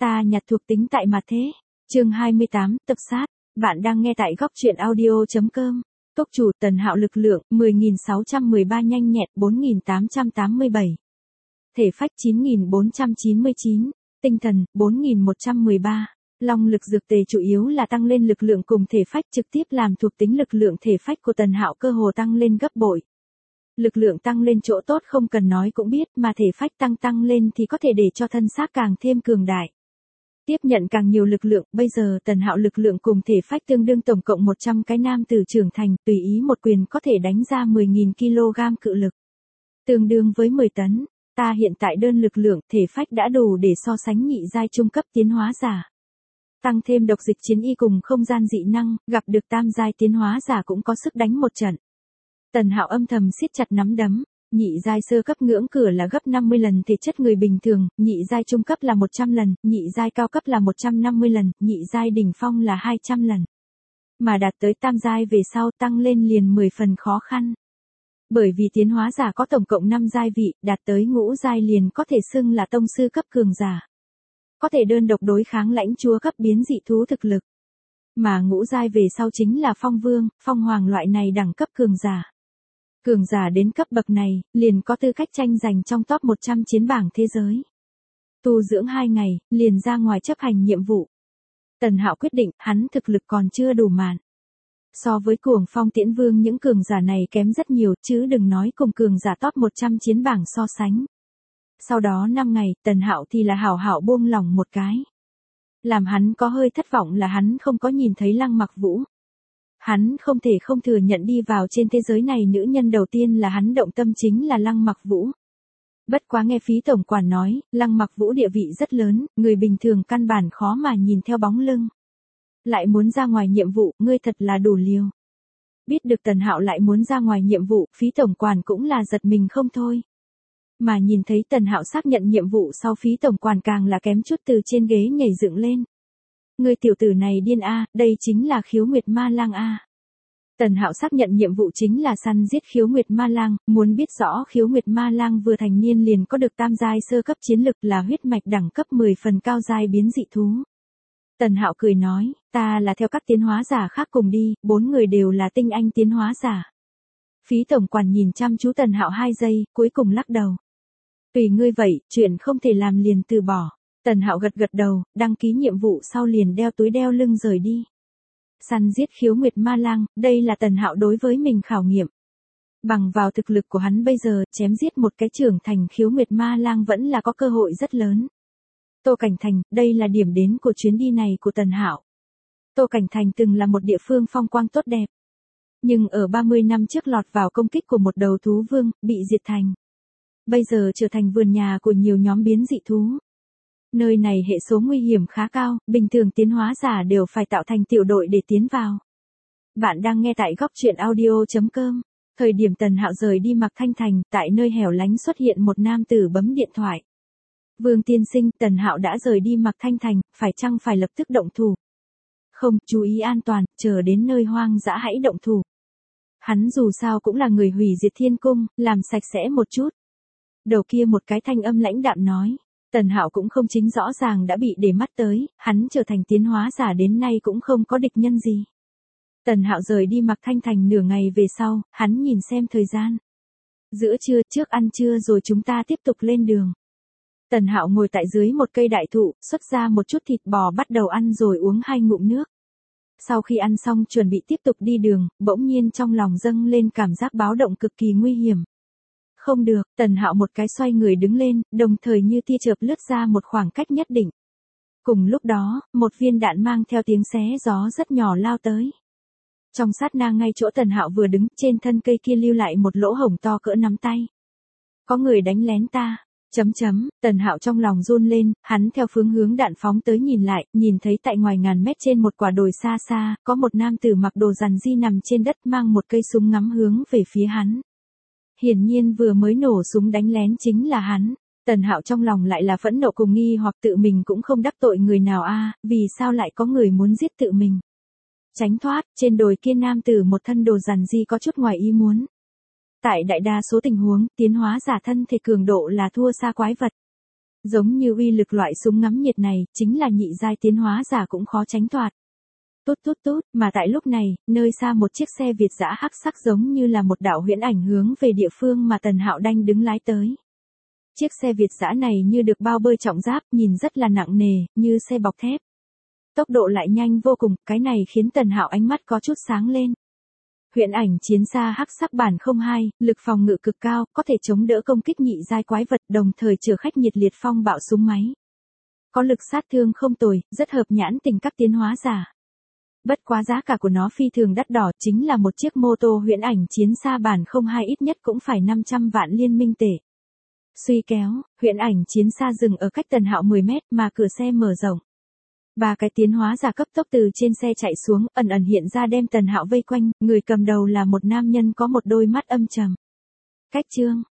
Ta nhặt thuộc tính tại mặt thế. Chương 28, tập sát. Bạn đang nghe tại góc truyện audio.com. Tốc chủ Tần Hạo lực lượng 10.613 nhanh nhẹn 4.887. Thể phách 9.499. Tinh thần 4.113. Long lực dược tề chủ yếu là tăng lên lực lượng cùng thể phách, trực tiếp làm thuộc tính lực lượng thể phách của Tần Hạo cơ hồ tăng lên gấp bội. Lực lượng tăng lên chỗ tốt không cần nói cũng biết, mà thể phách tăng lên thì có thể để cho thân xác càng thêm cường đại. Tiếp nhận càng nhiều lực lượng, bây giờ Tần Hạo lực lượng cùng thể phách tương đương tổng cộng 100 cái nam tử trưởng thành, tùy ý một quyền có thể đánh ra 10.000 kg cự lực. Tương đương với 10 tấn. Ta hiện tại đơn lực lượng, thể phách đã đủ để so sánh nhị giai trung cấp tiến hóa giả. Tăng thêm độc dịch chiến y cùng không gian dị năng, gặp được tam giai tiến hóa giả cũng có sức đánh một trận. Tần Hạo âm thầm siết chặt nắm đấm. Nhị giai sơ cấp ngưỡng cửa là gấp 50 lần thể chất người bình thường, nhị giai trung cấp là 100 lần, nhị giai cao cấp là 150 lần, nhị giai đỉnh phong là 200 lần. Mà đạt tới tam giai về sau tăng lên liền 10 phần khó khăn. Bởi vì tiến hóa giả có tổng cộng 5 giai vị, đạt tới ngũ giai liền có thể xưng là tông sư cấp cường giả. Có thể đơn độc đối kháng lãnh chúa cấp biến dị thú thực lực. Mà ngũ giai về sau chính là phong vương, phong hoàng loại này đẳng cấp cường giả. Cường giả đến cấp bậc này, liền có tư cách tranh giành trong top 100 chiến bảng thế giới. Tu dưỡng 2 ngày, liền ra ngoài chấp hành nhiệm vụ. Tần Hạo quyết định, hắn thực lực còn chưa đủ mạn. So với Cuồng Phong Tiễn Vương những cường giả này kém rất nhiều, chứ đừng nói cùng cường giả top 100 chiến bảng so sánh. Sau đó 5 ngày, Tần Hạo thì là hảo hảo buông lỏng một cái. Làm hắn có hơi thất vọng là hắn không có nhìn thấy Lăng Mặc Vũ. Hắn không thể không thừa nhận đi vào trên thế giới này nữ nhân đầu tiên là hắn động tâm chính là Lăng Mặc Vũ. Bất quá nghe phí tổng quản nói, Lăng Mặc Vũ địa vị rất lớn, người bình thường căn bản khó mà nhìn theo bóng lưng. Lại muốn ra ngoài nhiệm vụ, ngươi thật là đủ liều. Biết được Tần Hạo lại muốn ra ngoài nhiệm vụ, phí tổng quản cũng là giật mình không thôi. Mà nhìn thấy Tần Hạo xác nhận nhiệm vụ sau, phí tổng quản càng là kém chút từ trên ghế nhảy dựng lên. Ngươi tiểu tử này điên a, đây chính là Khiếu Nguyệt Ma Lang a. Tần Hạo xác nhận nhiệm vụ chính là săn giết Khiếu Nguyệt Ma Lang, muốn biết rõ Khiếu Nguyệt Ma Lang vừa thành niên liền có được tam giai sơ cấp chiến lực, là huyết mạch đẳng cấp 10 phần cao giai biến dị thú. Tần Hạo cười nói, ta là theo các tiến hóa giả khác cùng đi, 4 người đều là tinh anh tiến hóa giả. Phí tổng quản nhìn chăm chú Tần Hạo 2 giây, cuối cùng lắc đầu. Tùy ngươi vậy, chuyện không thể làm liền từ bỏ. Tần Hạo gật đầu, đăng ký nhiệm vụ sau liền đeo túi đeo lưng rời đi. Săn giết Khiếu Nguyệt Ma Lang, đây là Tần Hạo đối với mình khảo nghiệm. Bằng vào thực lực của hắn bây giờ, chém giết một cái trưởng thành Khiếu Nguyệt Ma Lang vẫn là có cơ hội rất lớn. Tô Cảnh Thành, đây là điểm đến của chuyến đi này của Tần Hạo. Tô Cảnh Thành từng là một địa phương phong quang tốt đẹp. Nhưng ở 30 năm trước lọt vào công kích của một đầu thú vương, bị diệt thành. Bây giờ trở thành vườn nhà của nhiều nhóm biến dị thú. Nơi này hệ số nguy hiểm khá cao, bình thường tiến hóa giả đều phải tạo thành tiểu đội để tiến vào. Bạn đang nghe tại góc truyện audio.com. Thời điểm Tần Hạo rời đi Mạc Thanh Thành, tại nơi hẻo lánh xuất hiện một nam tử bấm điện thoại. Vương tiên sinh, Tần Hạo đã rời đi Mạc Thanh Thành, phải chăng phải lập tức động thủ? Không, chú ý an toàn, chờ đến nơi hoang dã hãy động thủ. Hắn dù sao cũng là người hủy diệt thiên cung, làm sạch sẽ một chút. Đầu kia một cái thanh âm lãnh đạm nói. Tần Hạo cũng không chính rõ ràng đã bị để mắt tới, hắn trở thành tiến hóa giả đến nay cũng không có địch nhân gì. Tần Hạo rời đi Mạc Thanh Thành nửa ngày về sau, hắn nhìn xem thời gian. Giữa trưa, trước ăn trưa rồi chúng ta tiếp tục lên đường. Tần Hạo ngồi tại dưới một cây đại thụ, xuất ra một chút thịt bò bắt đầu ăn rồi uống 2 ngụm nước. Sau khi ăn xong chuẩn bị tiếp tục đi đường, bỗng nhiên trong lòng dâng lên cảm giác báo động cực kỳ nguy hiểm. Không được, Tần Hạo một cái xoay người đứng lên, đồng thời như tia chớp lướt ra một khoảng cách nhất định. Cùng lúc đó, một viên đạn mang theo tiếng xé gió rất nhỏ lao tới. Trong sát na ngay chỗ Tần Hạo vừa đứng, trên thân cây kia lưu lại một lỗ hổng to cỡ nắm tay. Có người đánh lén ta. Tần Hạo trong lòng run lên, hắn theo phương hướng đạn phóng tới nhìn lại, nhìn thấy tại ngoài ngàn mét trên một quả đồi xa xa, có một nam tử mặc đồ rằn di nằm trên đất mang một cây súng ngắm hướng về phía hắn. Hiển nhiên vừa mới nổ súng đánh lén chính là hắn. Tần Hạo trong lòng lại là phẫn nộ cùng nghi hoặc tự mình cũng không đắc tội người nào a, vì sao lại có người muốn giết tự mình. Tránh thoát, trên đồi kia nam tử một thân đồ rằn di có chút ngoài ý muốn. Tại đại đa số tình huống, tiến hóa giả thân thể cường độ là thua xa quái vật. Giống như uy lực loại súng ngắm nhiệt này, chính là nhị giai tiến hóa giả cũng khó tránh thoát. Tút tút tút, mà tại lúc này, nơi xa một chiếc xe Việt dã hắc sắc giống như là một đạo huyễn ảnh hướng về địa phương mà Tần Hạo Đanh đứng lái tới. Chiếc xe Việt dã này như được bao bơi trọng giáp, nhìn rất là nặng nề, như xe bọc thép. Tốc độ lại nhanh vô cùng, cái này khiến Tần Hạo ánh mắt có chút sáng lên. Huyễn ảnh chiến xa hắc sắc bản 02, lực phòng ngự cực cao, có thể chống đỡ công kích nhị giai quái vật, đồng thời chở khách nhiệt liệt phong bạo súng máy. Có lực sát thương không tồi, rất hợp nhãn tình các tiến hóa giả. Bất quá giá cả của nó phi thường đắt đỏ, chính là một chiếc mô tô huyễn ảnh chiến xa bản 02 ít nhất cũng phải 500 vạn liên minh tệ. Suy kéo, huyễn ảnh chiến xa dừng ở cách Tần Hạo 10 mét mà cửa xe mở rộng. Ba cái tiến hóa giả cấp tốc từ trên xe chạy xuống, ẩn ẩn hiện ra đem Tần Hạo vây quanh, người cầm đầu là một nam nhân có một đôi mắt âm trầm. Cách chương,